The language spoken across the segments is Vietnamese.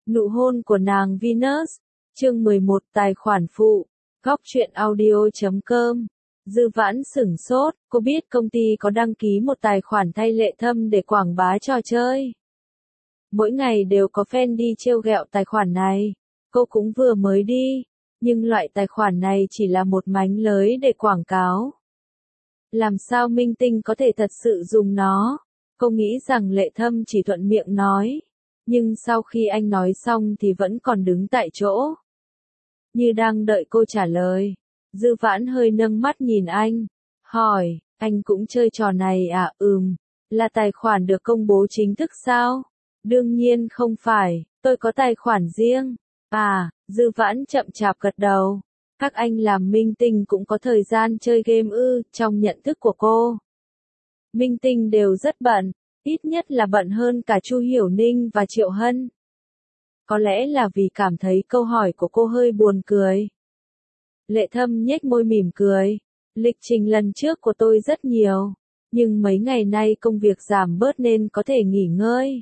Nụ hôn của nàng Venus. Chương 11 tài khoản phụ. Góc truyện audio.com. Dư Vãn sửng sốt, cô biết công ty có đăng ký một tài khoản thay Lệ Thâm để quảng bá trò chơi. Mỗi ngày đều có fan đi trêu ghẹo tài khoản này. Cô cũng vừa mới đi, nhưng loại tài khoản này chỉ là một mánh lới để quảng cáo. Làm sao minh tinh có thể thật sự dùng nó? Cô nghĩ rằng Lệ Thâm chỉ thuận miệng nói. Nhưng sau khi anh nói xong thì vẫn còn đứng tại chỗ. Như đang đợi cô trả lời. Dư Vãn hơi nâng mắt nhìn anh. Hỏi, anh cũng chơi trò này à? Là tài khoản được công bố chính thức sao? Đương nhiên không phải, tôi có tài khoản riêng. À, Dư Vãn chậm chạp gật đầu. Các anh làm minh tinh cũng có thời gian chơi game ư? Trong nhận thức của cô, minh tinh đều rất bận, ít nhất là bận hơn cả Chu Hiểu Ninh và Triệu Hân. Có lẽ là vì cảm thấy câu hỏi của cô hơi buồn cười. Lệ Thâm nhếch môi mỉm cười. Lịch trình lần trước của tôi rất nhiều, nhưng mấy ngày nay công việc giảm bớt nên có thể nghỉ ngơi.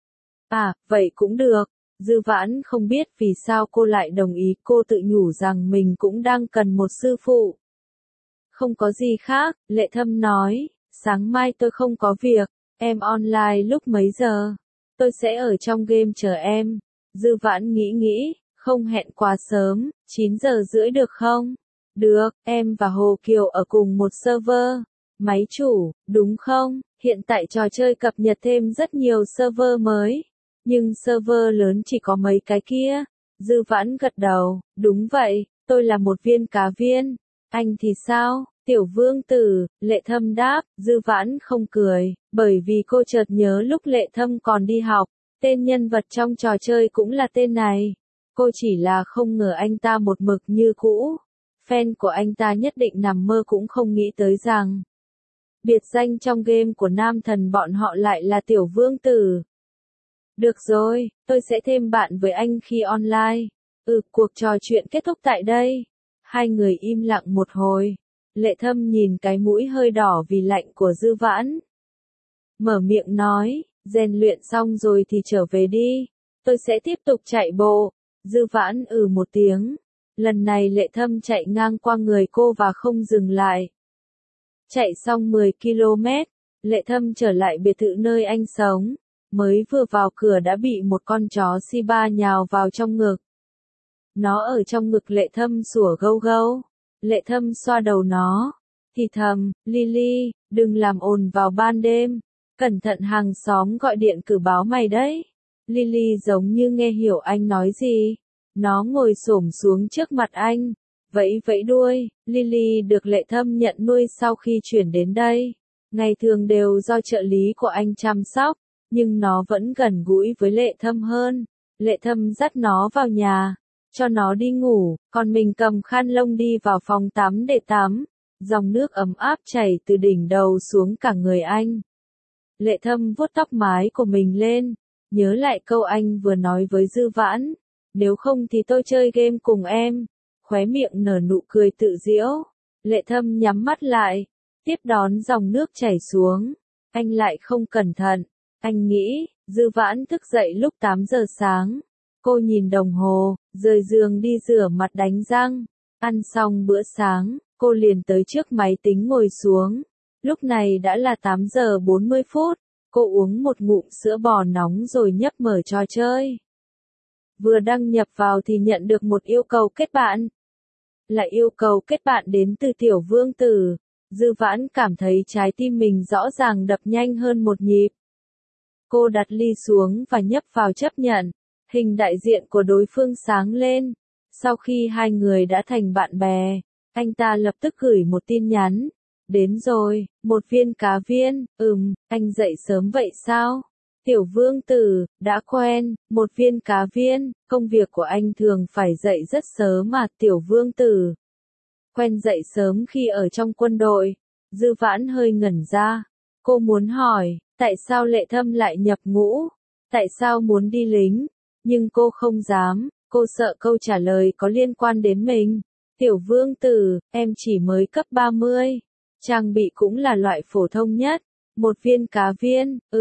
À, vậy cũng được. Dư Vãn không biết vì sao cô lại đồng ý, cô tự nhủ rằng mình cũng đang cần một sư phụ. Không có gì khác, Lệ Thâm nói, sáng mai tôi không có việc, em online lúc mấy giờ? Tôi sẽ ở trong game chờ em. Dư Vãn nghĩ, không hẹn quá sớm, 9 giờ rưỡi được không? Được, em và Hồ Kiều ở cùng một server. Máy chủ, đúng không? Hiện tại trò chơi cập nhật thêm rất nhiều server mới. Nhưng server lớn chỉ có mấy cái kia. Dư Vãn gật đầu, đúng vậy, tôi là một viên cá viên. Anh thì sao? Tiểu vương tử, Lệ Thâm đáp. Dư Vãn không cười, bởi vì cô chợt nhớ lúc Lệ Thâm còn đi học, tên nhân vật trong trò chơi cũng là tên này. Cô chỉ là không ngờ anh ta một mực như cũ. Fan của anh ta nhất định nằm mơ cũng không nghĩ tới rằng biệt danh trong game của nam thần bọn họ lại là Tiểu Vương Tử. Được rồi, tôi sẽ thêm bạn với anh khi online. Cuộc trò chuyện kết thúc tại đây. Hai người im lặng một hồi. Lệ Thâm nhìn cái mũi hơi đỏ vì lạnh của Dư Vãn. Mở miệng nói, rèn luyện xong rồi thì trở về đi. Tôi sẽ tiếp tục chạy bộ. Dư Vãn một tiếng. Lần này Lệ Thâm chạy ngang qua người cô và không dừng lại. Chạy xong 10 km, Lệ Thâm trở lại biệt thự nơi anh sống. Mới vừa vào cửa đã bị một con chó Shiba nhào vào trong ngực. Nó ở trong ngực Lệ Thâm sủa gâu gâu. Lệ Thâm xoa đầu nó. Thì thầm, Lily, đừng làm ồn vào ban đêm. Cẩn thận hàng xóm gọi điện cử báo mày đấy. Lily giống như nghe hiểu anh nói gì. Nó ngồi xổm xuống trước mặt anh. Vẫy vẫy đuôi. Lily được Lệ Thâm nhận nuôi sau khi chuyển đến đây. Ngày thường đều do trợ lý của anh chăm sóc. Nhưng nó vẫn gần gũi với Lệ Thâm hơn. Lệ Thâm dắt nó vào nhà, cho nó đi ngủ, còn mình cầm khăn lông đi vào phòng tắm để tắm. Dòng nước ấm áp chảy từ đỉnh đầu xuống cả người anh. Lệ Thâm vuốt tóc mái của mình lên, nhớ lại câu anh vừa nói với Dư Vãn. Nếu không thì tôi chơi game cùng em. Khóe miệng nở nụ cười tự giễu. Lệ Thâm nhắm mắt lại, tiếp đón dòng nước chảy xuống. Anh lại không cẩn thận. Anh nghĩ, Dư Vãn thức dậy lúc 8 giờ sáng. Cô nhìn đồng hồ, rời giường đi rửa mặt đánh răng. Ăn xong bữa sáng, cô liền tới trước máy tính ngồi xuống. Lúc này đã là 8 giờ 40 phút. Cô uống một ngụm sữa bò nóng rồi nhấp mở trò chơi. Vừa đăng nhập vào thì nhận được một yêu cầu kết bạn. Là yêu cầu kết bạn đến từ Tiểu Vương Tử. Dư Vãn cảm thấy trái tim mình rõ ràng đập nhanh hơn một nhịp. Cô đặt ly xuống và nhấp vào chấp nhận. Hình đại diện của đối phương sáng lên. Sau khi hai người đã thành bạn bè, anh ta lập tức gửi một tin nhắn. Đến rồi, một viên cá viên. Anh dậy sớm vậy sao? Tiểu Vương Tử, đã quen, một viên cá viên. Công việc của anh thường phải dậy rất sớm mà. Tiểu Vương Tử quen dậy sớm khi ở trong quân đội. Dư Vãn hơi ngẩn ra. Cô muốn hỏi, tại sao Lệ Thâm lại nhập ngũ? Tại sao muốn đi lính? Nhưng cô không dám, cô sợ câu trả lời có liên quan đến mình. Tiểu Vương Tử, em chỉ mới cấp 30. Trang bị cũng là loại phổ thông nhất. Một viên cá viên,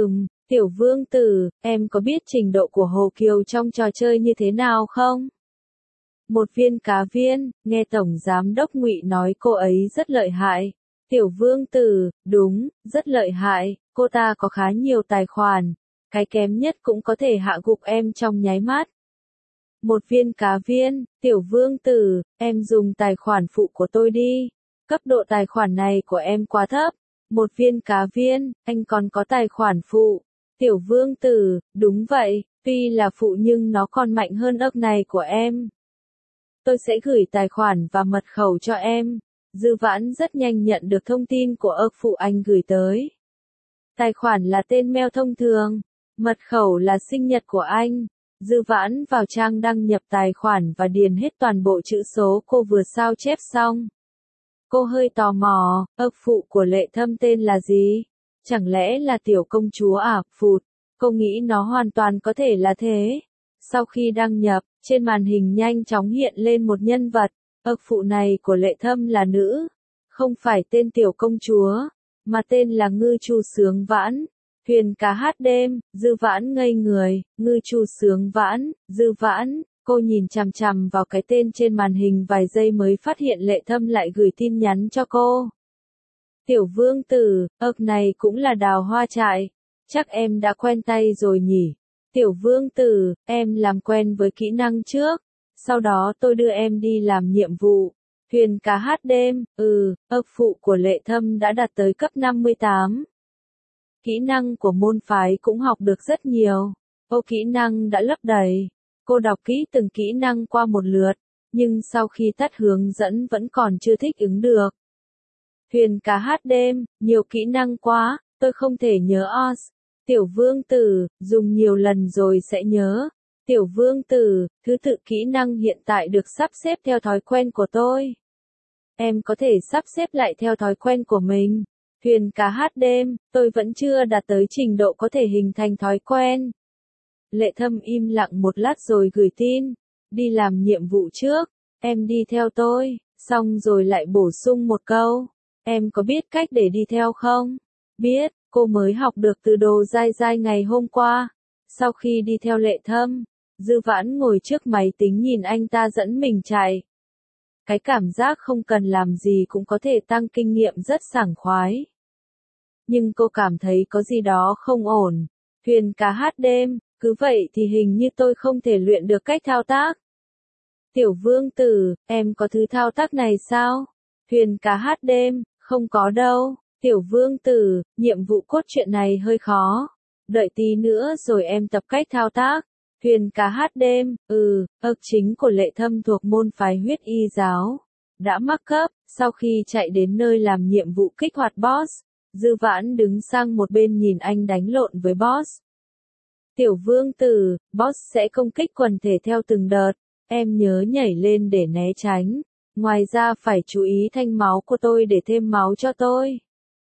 Tiểu vương tử, em có biết trình độ của Hồ Kiều trong trò chơi như thế nào không? Một viên cá viên, nghe Tổng Giám đốc Ngụy nói cô ấy rất lợi hại. Tiểu vương tử, đúng, rất lợi hại, cô ta có khá nhiều tài khoản, cái kém nhất cũng có thể hạ gục em trong nháy mắt. Một viên cá viên, tiểu vương tử, em dùng tài khoản phụ của tôi đi. Cấp độ tài khoản này của em quá thấp. Một viên cá viên, anh còn có tài khoản phụ. Tiểu vương tử, đúng vậy, tuy là phụ nhưng nó còn mạnh hơn ức này của em. Tôi sẽ gửi tài khoản và mật khẩu cho em. Dư Vãn rất nhanh nhận được thông tin của ức phụ anh gửi tới. Tài khoản là tên mail thông thường, mật khẩu là sinh nhật của anh. Dư Vãn vào trang đăng nhập tài khoản và điền hết toàn bộ chữ số cô vừa sao chép xong. Cô hơi tò mò, ức phụ của Lệ Thâm tên là gì? Chẳng lẽ là tiểu công chúa à? Phụt, cô nghĩ nó hoàn toàn có thể là thế. Sau khi đăng nhập, trên màn hình nhanh chóng hiện lên một nhân vật, ức phụ này của Lệ Thâm là nữ, không phải tên tiểu công chúa, mà tên là Ngư Chu Sướng Vãn. Thuyền cá hát đêm, Dư Vãn ngây người, Ngư Chu Sướng Vãn, Dư Vãn, cô nhìn chằm chằm vào cái tên trên màn hình vài giây mới phát hiện Lệ Thâm lại gửi tin nhắn cho cô. Tiểu vương tử, ức này cũng là Đào Hoa Trại, chắc em đã quen tay rồi nhỉ? Tiểu vương tử, em làm quen với kỹ năng trước, sau đó tôi đưa em đi làm nhiệm vụ. Thuyền cá hát đêm, ức phụ của Lệ Thâm đã đạt tới cấp 58. Kỹ năng của môn phái cũng học được rất nhiều. Kỹ năng đã lấp đầy. Cô đọc kỹ từng kỹ năng qua một lượt, nhưng sau khi tắt hướng dẫn vẫn còn chưa thích ứng được. Thuyền cá hát đêm, nhiều kỹ năng quá, tôi không thể nhớ os. Tiểu vương tử, dùng nhiều lần rồi sẽ nhớ. Tiểu vương tử, thứ tự kỹ năng hiện tại được sắp xếp theo thói quen của tôi. Em có thể sắp xếp lại theo thói quen của mình. Thuyền cá hát đêm, tôi vẫn chưa đạt tới trình độ có thể hình thành thói quen. Lệ Thâm im lặng một lát rồi gửi tin. Đi làm nhiệm vụ trước, em đi theo tôi, xong rồi lại bổ sung một câu. Em có biết cách để đi theo không? Biết, cô mới học được từ đồ dai dai ngày hôm qua. Sau khi đi theo Lệ Thâm, Dư Vãn ngồi trước máy tính nhìn anh ta dẫn mình chạy. Cái cảm giác không cần làm gì cũng có thể tăng kinh nghiệm rất sảng khoái. Nhưng cô cảm thấy có gì đó không ổn. Thuyền cá hát đêm, cứ vậy thì hình như tôi không thể luyện được cách thao tác. Tiểu vương tử, em có thứ thao tác này sao? Thuyền cá hát đêm, không có đâu. Tiểu vương tử, nhiệm vụ cốt truyện này hơi khó. Đợi tí nữa rồi em tập cách thao tác. Thuyền cá hát đêm, ức chính của Lệ Thâm thuộc môn phái huyết y giáo. Đã mắc cấp, sau khi chạy đến nơi làm nhiệm vụ kích hoạt boss, Dư Vãn đứng sang một bên nhìn anh đánh lộn với boss. Tiểu vương tử, boss sẽ công kích quần thể theo từng đợt, em nhớ nhảy lên để né tránh. Ngoài ra phải chú ý thanh máu của tôi để thêm máu cho tôi.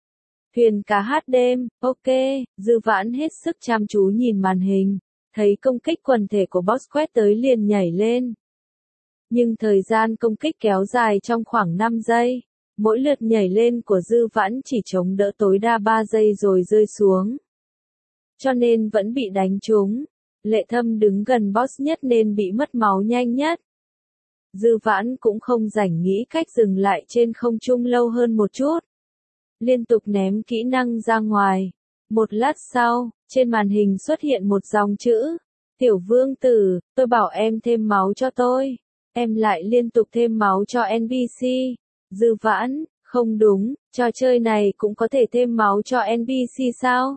Thuyền cá hát đêm, ok, Dư Vãn hết sức chăm chú nhìn màn hình. Thấy công kích quần thể của boss quét tới liền nhảy lên. Nhưng thời gian công kích kéo dài trong khoảng 5 giây. Mỗi lượt nhảy lên của Dư Vãn chỉ chống đỡ tối đa 3 giây rồi rơi xuống. Cho nên vẫn bị đánh trúng. Lệ Thâm đứng gần boss nhất nên bị mất máu nhanh nhất. Dư Vãn cũng không rảnh nghĩ cách dừng lại trên không trung lâu hơn một chút. Liên tục ném kỹ năng ra ngoài. Một lát sau, trên màn hình xuất hiện một dòng chữ. Tiểu vương tử, tôi bảo em thêm máu cho tôi. Em lại liên tục thêm máu cho NPC. Dư Vãn, không đúng, trò chơi này cũng có thể thêm máu cho NPC sao?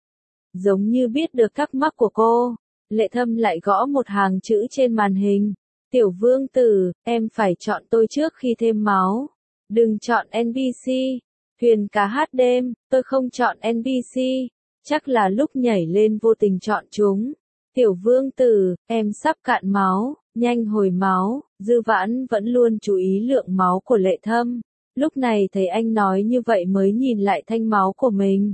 Giống như biết được thắc mắc của cô, Lệ Thâm lại gõ một hàng chữ trên màn hình. Tiểu vương tử, em phải chọn tôi trước khi thêm máu. Đừng chọn NPC. Thuyền cá hát đêm, tôi không chọn NPC. Chắc là lúc nhảy lên vô tình chọn chúng. Tiểu vương tử, em sắp cạn máu, nhanh hồi máu. Dư Vãn vẫn luôn chú ý lượng máu của Lệ Thâm. Lúc này thấy anh nói như vậy mới nhìn lại thanh máu của mình.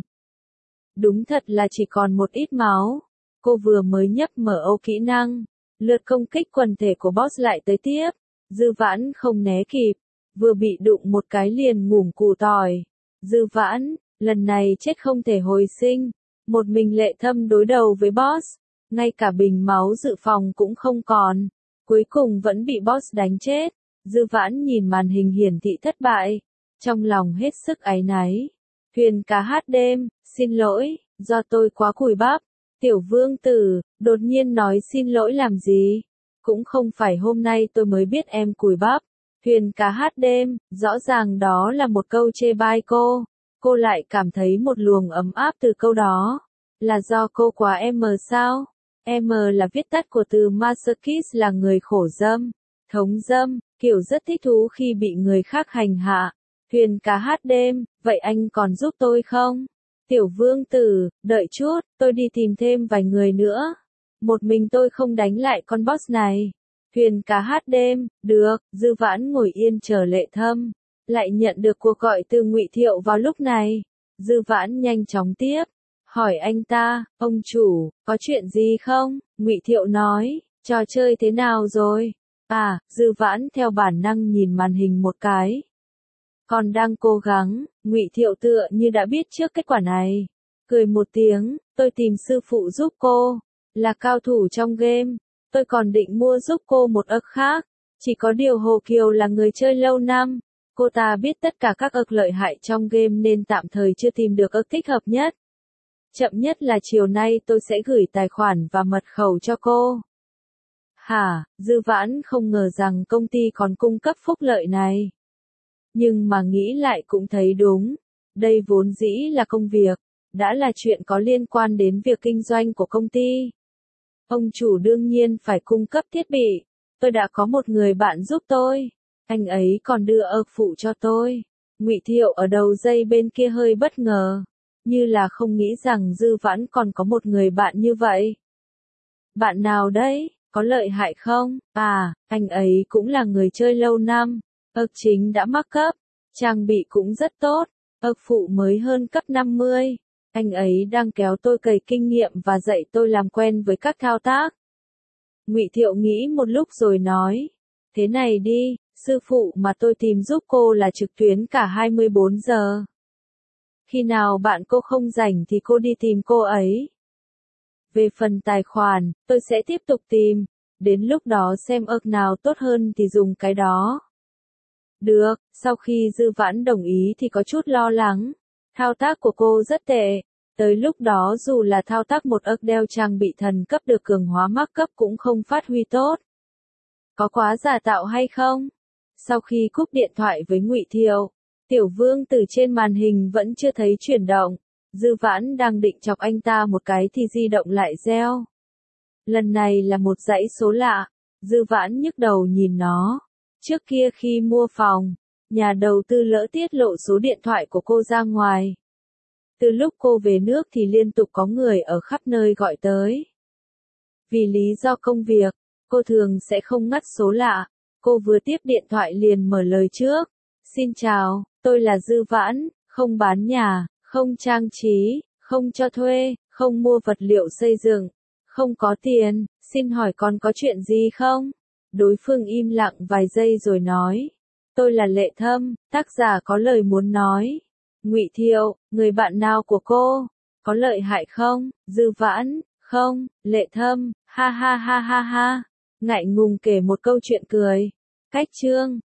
Đúng thật là chỉ còn một ít máu. Cô vừa mới nhấp mở ô kỹ năng. Lượt công kích quần thể của boss lại tới tiếp. Dư Vãn không né kịp. Vừa bị đụng một cái liền ngủm củ tỏi. Dư Vãn, lần này chết không thể hồi sinh. Một mình Lệ Thâm đối đầu với boss, ngay cả bình máu dự phòng cũng không còn, cuối cùng vẫn bị boss đánh chết. Dư Vãn nhìn màn hình hiển thị thất bại, trong lòng hết sức áy náy. Huyền ca hát đêm, xin lỗi, do tôi quá cùi bắp. Tiểu vương tử, đột nhiên nói xin lỗi làm gì? Cũng không phải hôm nay tôi mới biết em cùi bắp. Huyền ca hát đêm, rõ ràng đó là một câu chê bai cô. Cô lại cảm thấy một luồng ấm áp từ câu đó. Là do cô quá M sao? M là viết tắt của từ masochist, là người khổ dâm, thống dâm, kiểu rất thích thú khi bị người khác hành hạ. Huyền ca hát đêm, vậy anh còn giúp tôi không? Tiểu vương tử, đợi chút, tôi đi tìm thêm vài người nữa. Một mình tôi không đánh lại con boss này. Huyền ca hát đêm, được. Dư Vãn ngồi yên chờ Lệ Thâm, lại nhận được cuộc gọi từ Ngụy Thiệu vào lúc này. Dư Vãn nhanh chóng tiếp, hỏi anh ta, ông chủ, có chuyện gì không? Ngụy Thiệu nói, trò chơi thế nào rồi? À, Dư Vãn theo bản năng nhìn màn hình một cái. Còn đang cố gắng. Ngụy Thiệu tựa như đã biết trước kết quả này. Cười một tiếng, tôi tìm sư phụ giúp cô, là cao thủ trong game. Tôi còn định mua giúp cô một ức khác. Chỉ có điều Hồ Kiều là người chơi lâu năm. Cô ta biết tất cả các ức lợi hại trong game nên tạm thời chưa tìm được ức thích hợp nhất. Chậm nhất là chiều nay tôi sẽ gửi tài khoản và mật khẩu cho cô. Hả, Dư Vãn không ngờ rằng công ty còn cung cấp phúc lợi này. Nhưng mà nghĩ lại cũng thấy đúng. Đây vốn dĩ là công việc, đã là chuyện có liên quan đến việc kinh doanh của công ty. Ông chủ đương nhiên phải cung cấp thiết bị. Tôi đã có một người bạn giúp tôi. Anh ấy còn đưa ức phụ cho tôi. Ngụy Thiệu ở đầu dây bên kia hơi bất ngờ. Như là không nghĩ rằng Dư Vãn còn có một người bạn như vậy. Bạn nào đấy, có lợi hại không? À, anh ấy cũng là người chơi lâu năm. Ức chính đã mắc cấp, trang bị cũng rất tốt, ức phụ mới hơn cấp 50. Anh ấy đang kéo tôi cày kinh nghiệm và dạy tôi làm quen với các thao tác. Ngụy Thiệu nghĩ một lúc rồi nói, thế này đi, sư phụ mà tôi tìm giúp cô là trực tuyến cả 24 giờ. Khi nào bạn cô không rảnh thì cô đi tìm cô ấy. Về phần tài khoản, tôi sẽ tiếp tục tìm, đến lúc đó xem ức nào tốt hơn thì dùng cái đó. Được, sau khi Dư Vãn đồng ý thì có chút lo lắng. Thao tác của cô rất tệ. Tới lúc đó dù là thao tác một ức đeo trang bị thần cấp được cường hóa mắc cấp cũng không phát huy tốt. Có quá giả tạo hay không? Sau khi cúp điện thoại với Ngụy Thiệu, Tiểu Vương Tử trên màn hình vẫn chưa thấy chuyển động. Dư Vãn đang định chọc anh ta một cái thì di động lại reo. Lần này là một dãy số lạ. Dư Vãn nhức đầu nhìn nó. Trước kia khi mua phòng, nhà đầu tư lỡ tiết lộ số điện thoại của cô ra ngoài. Từ lúc cô về nước thì liên tục có người ở khắp nơi gọi tới. Vì lý do công việc, cô thường sẽ không ngắt số lạ. Cô vừa tiếp điện thoại liền mở lời trước. Xin chào, tôi là Dư Vãn, không bán nhà, không trang trí, không cho thuê, không mua vật liệu xây dựng, không có tiền, xin hỏi còn có chuyện gì không? Đối phương im lặng vài giây rồi nói, tôi là Lệ Thâm, tác giả có lời muốn nói. Ngụy Thiệu, người bạn nào của cô? Có lợi hại không? Dư Vãn, không. Lệ Thâm, ha ha ha ha ha. Ngại ngùng kể một câu chuyện cười. Cách chương.